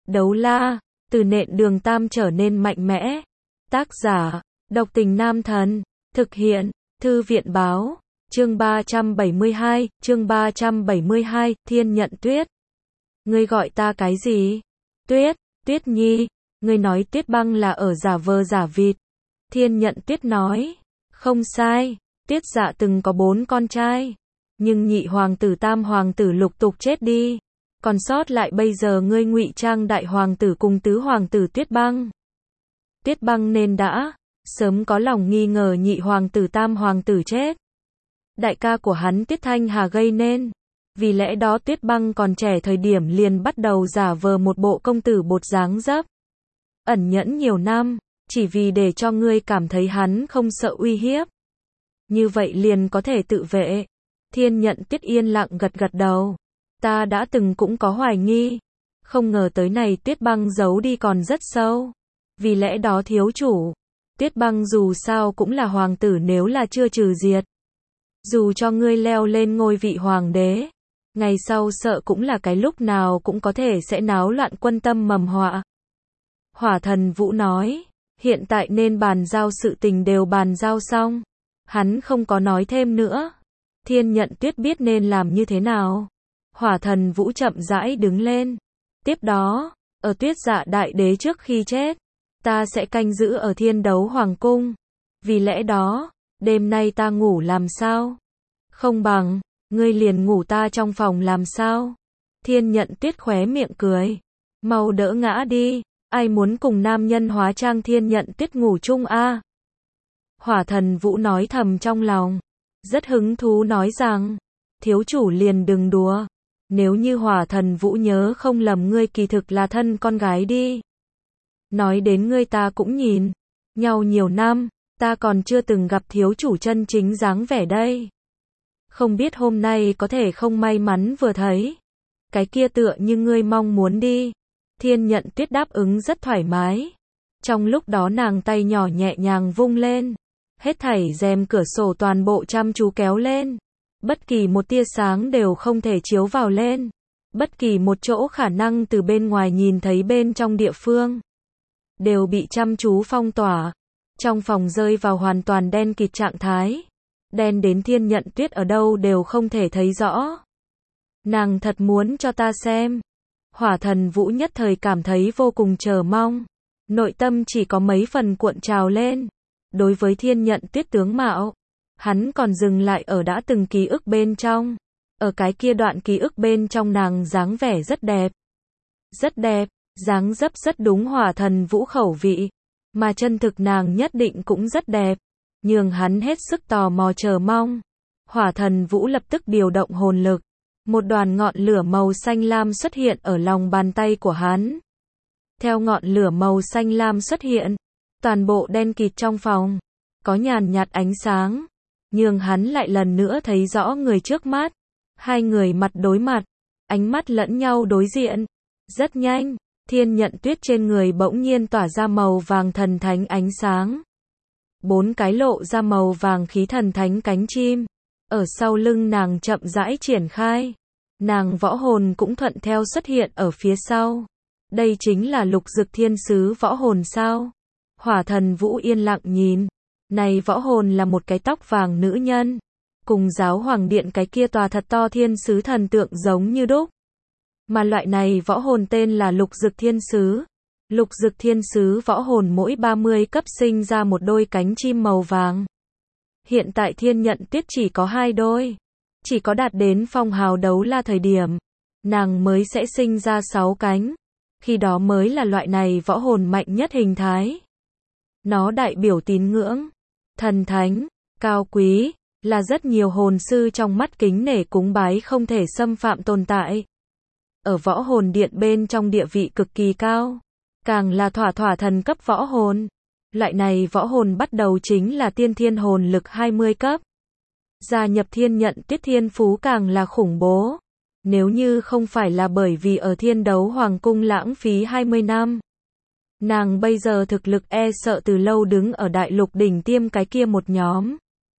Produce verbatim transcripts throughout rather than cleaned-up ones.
Đấu la, từ nện đường tam trở nên mạnh mẽ. Tác giả, độc tình nam thần. Thực hiện, thư viện báo. Chương ba trăm bảy mươi hai, chương ba trăm bảy mươi hai, Thiên Nhận Tuyết. Ngươi gọi ta cái gì? Tuyết, Tuyết Nhi. Ngươi nói Tuyết Băng là ở giả vờ giả vịt. Thiên Nhận Tuyết nói. Không sai, Tuyết Dạ từng có bốn con trai. Nhưng nhị hoàng tử tam hoàng tử lục tục chết đi. Còn sót lại bây giờ ngươi ngụy trang đại hoàng tử cùng tứ hoàng tử Tuyết Băng. Tuyết Băng nên đã sớm có lòng nghi ngờ nhị hoàng tử tam hoàng tử chết. Đại ca của hắn Tuyết Thanh Hà gây nên. Vì lẽ đó Tuyết Băng còn trẻ thời điểm liền bắt đầu giả vờ một bộ công tử bột dáng dấp. Ẩn nhẫn nhiều năm, chỉ vì để cho ngươi cảm thấy hắn không sợ uy hiếp. Như vậy liền có thể tự vệ. Thiên Nhận Tuyết yên lặng gật gật đầu. Ta đã từng cũng có hoài nghi. Không ngờ tới này Tuyết Băng giấu đi còn rất sâu. Vì lẽ đó thiếu chủ. Tuyết Băng dù sao cũng là hoàng tử nếu là chưa trừ diệt. Dù cho ngươi leo lên ngôi vị hoàng đế. Ngày sau sợ cũng là cái lúc nào cũng có thể sẽ náo loạn quân tâm mầm họa. Hỏa Thần Vũ nói. Hiện tại nên bàn giao sự tình đều bàn giao xong. Hắn không có nói thêm nữa. Thiên Nhận Tuyết biết nên làm như thế nào. Hỏa Thần Vũ chậm rãi đứng lên. Tiếp đó, ở Tuyết Dạ đại đế trước khi chết, ta sẽ canh giữ ở Thiên Đấu Hoàng cung. Vì lẽ đó, đêm nay ta ngủ làm sao? Không bằng, ngươi liền ngủ ta trong phòng làm sao? Thiên Nhận Tuyết khóe miệng cười. Mau đỡ ngã đi, ai muốn cùng nam nhân hóa trang Thiên Nhận Tuyết ngủ chung a? Hỏa Thần Vũ nói thầm trong lòng. Rất hứng thú nói rằng, thiếu chủ liền đừng đùa. Nếu như Hỏa Thần Vũ nhớ không lầm ngươi kỳ thực là thân con gái đi. Nói đến ngươi ta cũng nhìn nhau nhiều năm, ta còn chưa từng gặp thiếu chủ chân chính dáng vẻ đây. Không biết hôm nay có thể không may mắn vừa thấy. Cái kia tựa như ngươi mong muốn đi. Thiên Nhận Tuyết đáp ứng rất thoải mái. Trong lúc đó nàng tay nhỏ nhẹ nhàng vung lên. Hết thảy rèm cửa sổ toàn bộ chăm chú kéo lên. Bất kỳ một tia sáng đều không thể chiếu vào lên. Bất kỳ một chỗ khả năng từ bên ngoài nhìn thấy bên trong địa phương đều bị chăm chú phong tỏa. Trong phòng rơi vào hoàn toàn đen kịt trạng thái. Đen đến Thiên Nhận Tuyết ở đâu đều không thể thấy rõ. Nàng thật muốn cho ta xem. Hỏa Thần Vũ nhất thời cảm thấy vô cùng chờ mong. Nội tâm chỉ có mấy phần cuộn trào lên. Đối với Thiên Nhận Tuyết tướng mạo, hắn còn dừng lại ở đã từng ký ức bên trong. Ở cái kia đoạn ký ức bên trong nàng dáng vẻ rất đẹp. Rất đẹp, dáng dấp rất đúng Hỏa Thần Vũ khẩu vị. Mà chân thực nàng nhất định cũng rất đẹp. Nhường hắn hết sức tò mò chờ mong. Hỏa Thần Vũ lập tức điều động hồn lực. Một đoàn ngọn lửa màu xanh lam xuất hiện ở lòng bàn tay của hắn. Theo ngọn lửa màu xanh lam xuất hiện, toàn bộ đen kịt trong phòng có nhàn nhạt ánh sáng, nhường hắn lại lần nữa thấy rõ người trước mắt. Hai người mặt đối mặt, ánh mắt lẫn nhau đối diện. Rất nhanh, Thiên Nhận Tuyết trên người bỗng nhiên tỏa ra màu vàng thần thánh ánh sáng. Bốn cái lộ ra màu vàng khí thần thánh cánh chim, ở sau lưng nàng chậm rãi triển khai. Nàng võ hồn cũng thuận theo xuất hiện ở phía sau. Đây chính là Lục Dực Thiên Sứ võ hồn sao? Hỏa Thần Vũ yên lặng nhìn. Này võ hồn là một cái tóc vàng nữ nhân. Cùng Giáo Hoàng Điện cái kia tòa thật to thiên sứ thần tượng giống như đúc. Mà loại này võ hồn tên là Lục Dực Thiên Sứ. Lục Dực Thiên Sứ võ hồn mỗi ba mươi cấp sinh ra một đôi cánh chim màu vàng. Hiện tại Thiên Nhận Tuyết chỉ có hai đôi. Chỉ có đạt đến phong hào đấu la thời điểm, nàng mới sẽ sinh ra sáu cánh. Khi đó mới là loại này võ hồn mạnh nhất hình thái. Nó đại biểu tín ngưỡng, thần thánh, cao quý, là rất nhiều hồn sư trong mắt kính nể cúng bái không thể xâm phạm tồn tại. Ở võ hồn điện bên trong địa vị cực kỳ cao, càng là thỏa thỏa thần cấp võ hồn. Loại này võ hồn bắt đầu chính là tiên thiên hồn lực hai mươi cấp. Gia nhập Thiên Nhận Tuyết thiên phú càng là khủng bố. Nếu như không phải là bởi vì ở Thiên Đấu Hoàng cung lãng phí hai mươi năm, nàng bây giờ thực lực e sợ từ lâu đứng ở đại lục đỉnh tiêm cái kia một nhóm.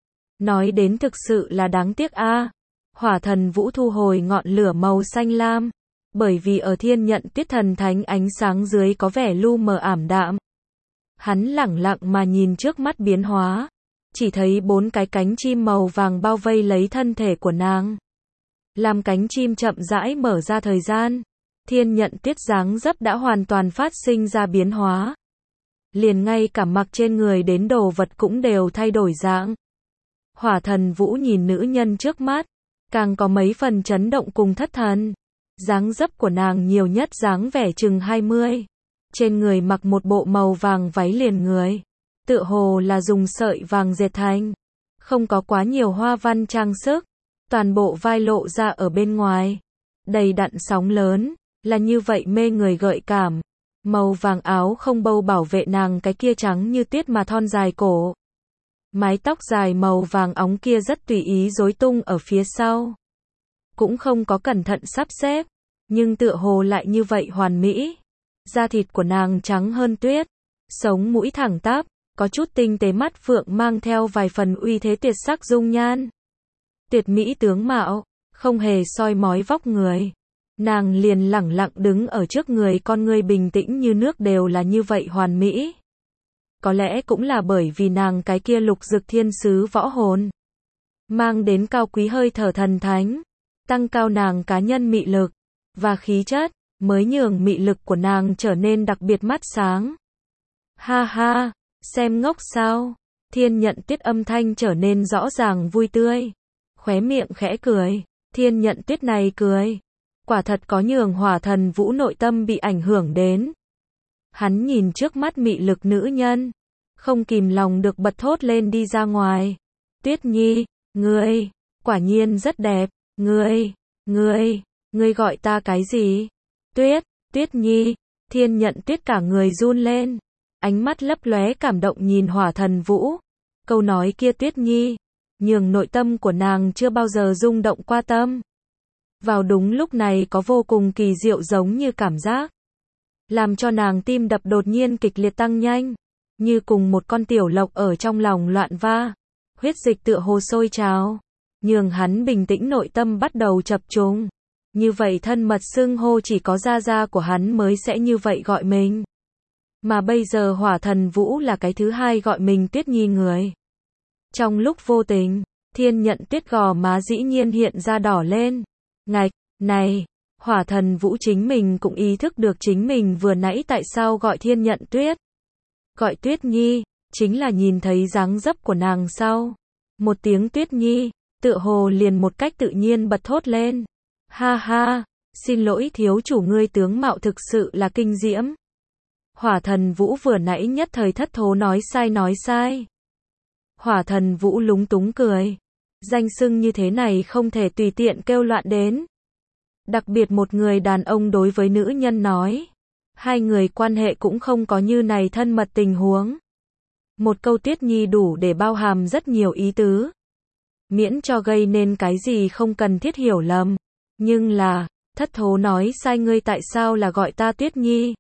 Nói đến thực sự là đáng tiếc a. Hỏa Thần Vũ thu hồi ngọn lửa màu xanh lam, bởi vì ở thiên nhận tuyết thần thánh ánh sáng dưới có vẻ lu mờ ảm đạm. Hắn lẳng lặng mà nhìn trước mắt biến hóa, chỉ thấy bốn cái cánh chim màu vàng bao vây lấy thân thể của nàng. Làm cánh chim chậm rãi mở ra thời gian, thiên nhận tuyết dáng dấp đã hoàn toàn phát sinh ra biến hóa. Liền ngay cả mặc trên người đến đồ vật cũng đều thay đổi dạng. Hỏa Thần Vũ nhìn nữ nhân trước mắt, càng có mấy phần chấn động cùng thất thần. Dáng dấp của nàng nhiều nhất dáng vẻ chừng hai mươi. Trên người mặc một bộ màu vàng váy liền người. Tựa hồ là dùng sợi vàng dệt thành. Không có quá nhiều hoa văn trang sức. Toàn bộ vai lộ ra ở bên ngoài. Đầy đặn sóng lớn. Là như vậy mê người gợi cảm. Màu vàng áo không bâu bảo vệ nàng cái kia trắng như tuyết mà thon dài cổ. Mái tóc dài màu vàng óng kia rất tùy ý rối tung ở phía sau. Cũng không có cẩn thận sắp xếp. Nhưng tựa hồ lại như vậy hoàn mỹ. Da thịt của nàng trắng hơn tuyết. Sống mũi thẳng tắp. Có chút tinh tế mắt phượng mang theo vài phần uy thế tuyệt sắc dung nhan. Tuyệt mỹ tướng mạo. Không hề soi mói vóc người. Nàng liền lẳng lặng đứng ở trước người, con người bình tĩnh như nước đều là như vậy hoàn mỹ. Có lẽ cũng là bởi vì nàng cái kia lục dực thiên sứ võ hồn. Mang đến cao quý hơi thở thần thánh. Tăng cao nàng cá nhân mị lực. Và khí chất. Mới nhường mị lực của nàng trở nên đặc biệt mắt sáng. Ha ha. Xem ngốc sao. Thiên nhận tuyết âm thanh trở nên rõ ràng vui tươi. Khóe miệng khẽ cười. Thiên nhận tuyết này cười. Quả thật có nhường Hỏa Thần Vũ nội tâm bị ảnh hưởng đến. Hắn nhìn trước mắt mị lực nữ nhân. Không kìm lòng được bật thốt lên đi ra ngoài. Tuyết Nhi, ngươi, quả nhiên rất đẹp. Ngươi, ngươi, ngươi gọi ta cái gì? Tuyết, Tuyết Nhi. Thiên nhận tuyết cả người run lên. Ánh mắt lấp lóe cảm động nhìn Hỏa Thần Vũ. Câu nói kia Tuyết Nhi. Nhường nội tâm của nàng chưa bao giờ rung động qua tâm. Vào đúng lúc này có vô cùng kỳ diệu giống như cảm giác. Làm cho nàng tim đập đột nhiên kịch liệt tăng nhanh. Như cùng một con tiểu lộc ở trong lòng loạn va. Huyết dịch tựa hồ sôi trào. Nhường hắn bình tĩnh nội tâm bắt đầu chập trùng. Như vậy thân mật xưng hô chỉ có gia gia của hắn mới sẽ như vậy gọi mình. Mà bây giờ Hỏa Thần Vũ là cái thứ hai gọi mình Tuyết Nhi người. Trong lúc vô tình, thiên nhận tuyết gò má dĩ nhiên hiện ra đỏ lên. Ngạch, này, Hỏa Thần Vũ chính mình cũng ý thức được chính mình vừa nãy tại sao gọi thiên nhận tuyết. Gọi Tuyết Nhi, chính là nhìn thấy dáng dấp của nàng sau. Một tiếng Tuyết Nhi, tựa hồ liền một cách tự nhiên bật thốt lên. Ha ha, xin lỗi thiếu chủ, ngươi tướng mạo thực sự là kinh diễm. Hỏa Thần Vũ vừa nãy nhất thời thất thố nói sai nói sai. Hỏa Thần Vũ lúng túng cười. Danh xưng như thế này không thể tùy tiện kêu loạn đến. Đặc biệt một người đàn ông đối với nữ nhân nói. Hai người quan hệ cũng không có như này thân mật tình huống. Một câu Tuyết Nhi đủ để bao hàm rất nhiều ý tứ. Miễn cho gây nên cái gì không cần thiết hiểu lầm. Nhưng là, thất thố nói sai, ngươi tại sao là gọi ta Tuyết Nhi?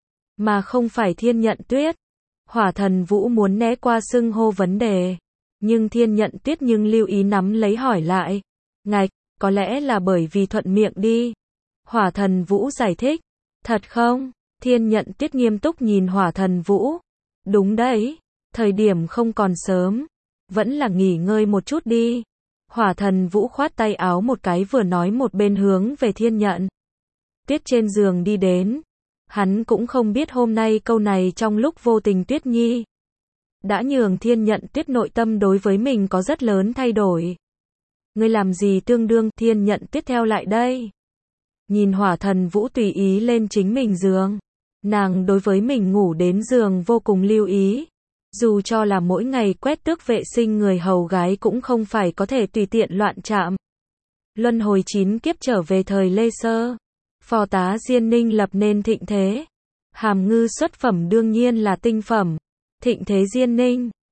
Mà không phải thiên nhận tuyết. Hỏa Thần Vũ muốn né qua xưng hô vấn đề. Nhưng thiên nhận tuyết nhưng lưu ý nắm lấy hỏi lại. Ngạch, có lẽ là bởi vì thuận miệng đi. Hỏa Thần Vũ giải thích. Thật không? Thiên nhận tuyết nghiêm túc nhìn Hỏa Thần Vũ. Đúng đấy. Thời điểm không còn sớm. Vẫn là nghỉ ngơi một chút đi. Hỏa Thần Vũ khoát tay áo một cái vừa nói một bên hướng về thiên nhận tuyết trên giường đi đến. Hắn cũng không biết hôm nay câu này trong lúc vô tình Tuyết Nhi đã nhường thiên nhận tuyết nội tâm đối với mình có rất lớn thay đổi. Ngươi làm gì tương đương, thiên nhận tuyết theo lại đây. Nhìn Hỏa Thần Vũ tùy ý lên chính mình giường. Nàng đối với mình ngủ đến giường vô cùng lưu ý. Dù cho là mỗi ngày quét tước vệ sinh người hầu gái cũng không phải có thể tùy tiện loạn chạm. Luân hồi chín kiếp trở về thời Lê Sơ. Phò tá Diên Ninh lập nên thịnh thế. Hàm ngư xuất phẩm đương nhiên là tinh phẩm. Thịnh thế Diên Ninh.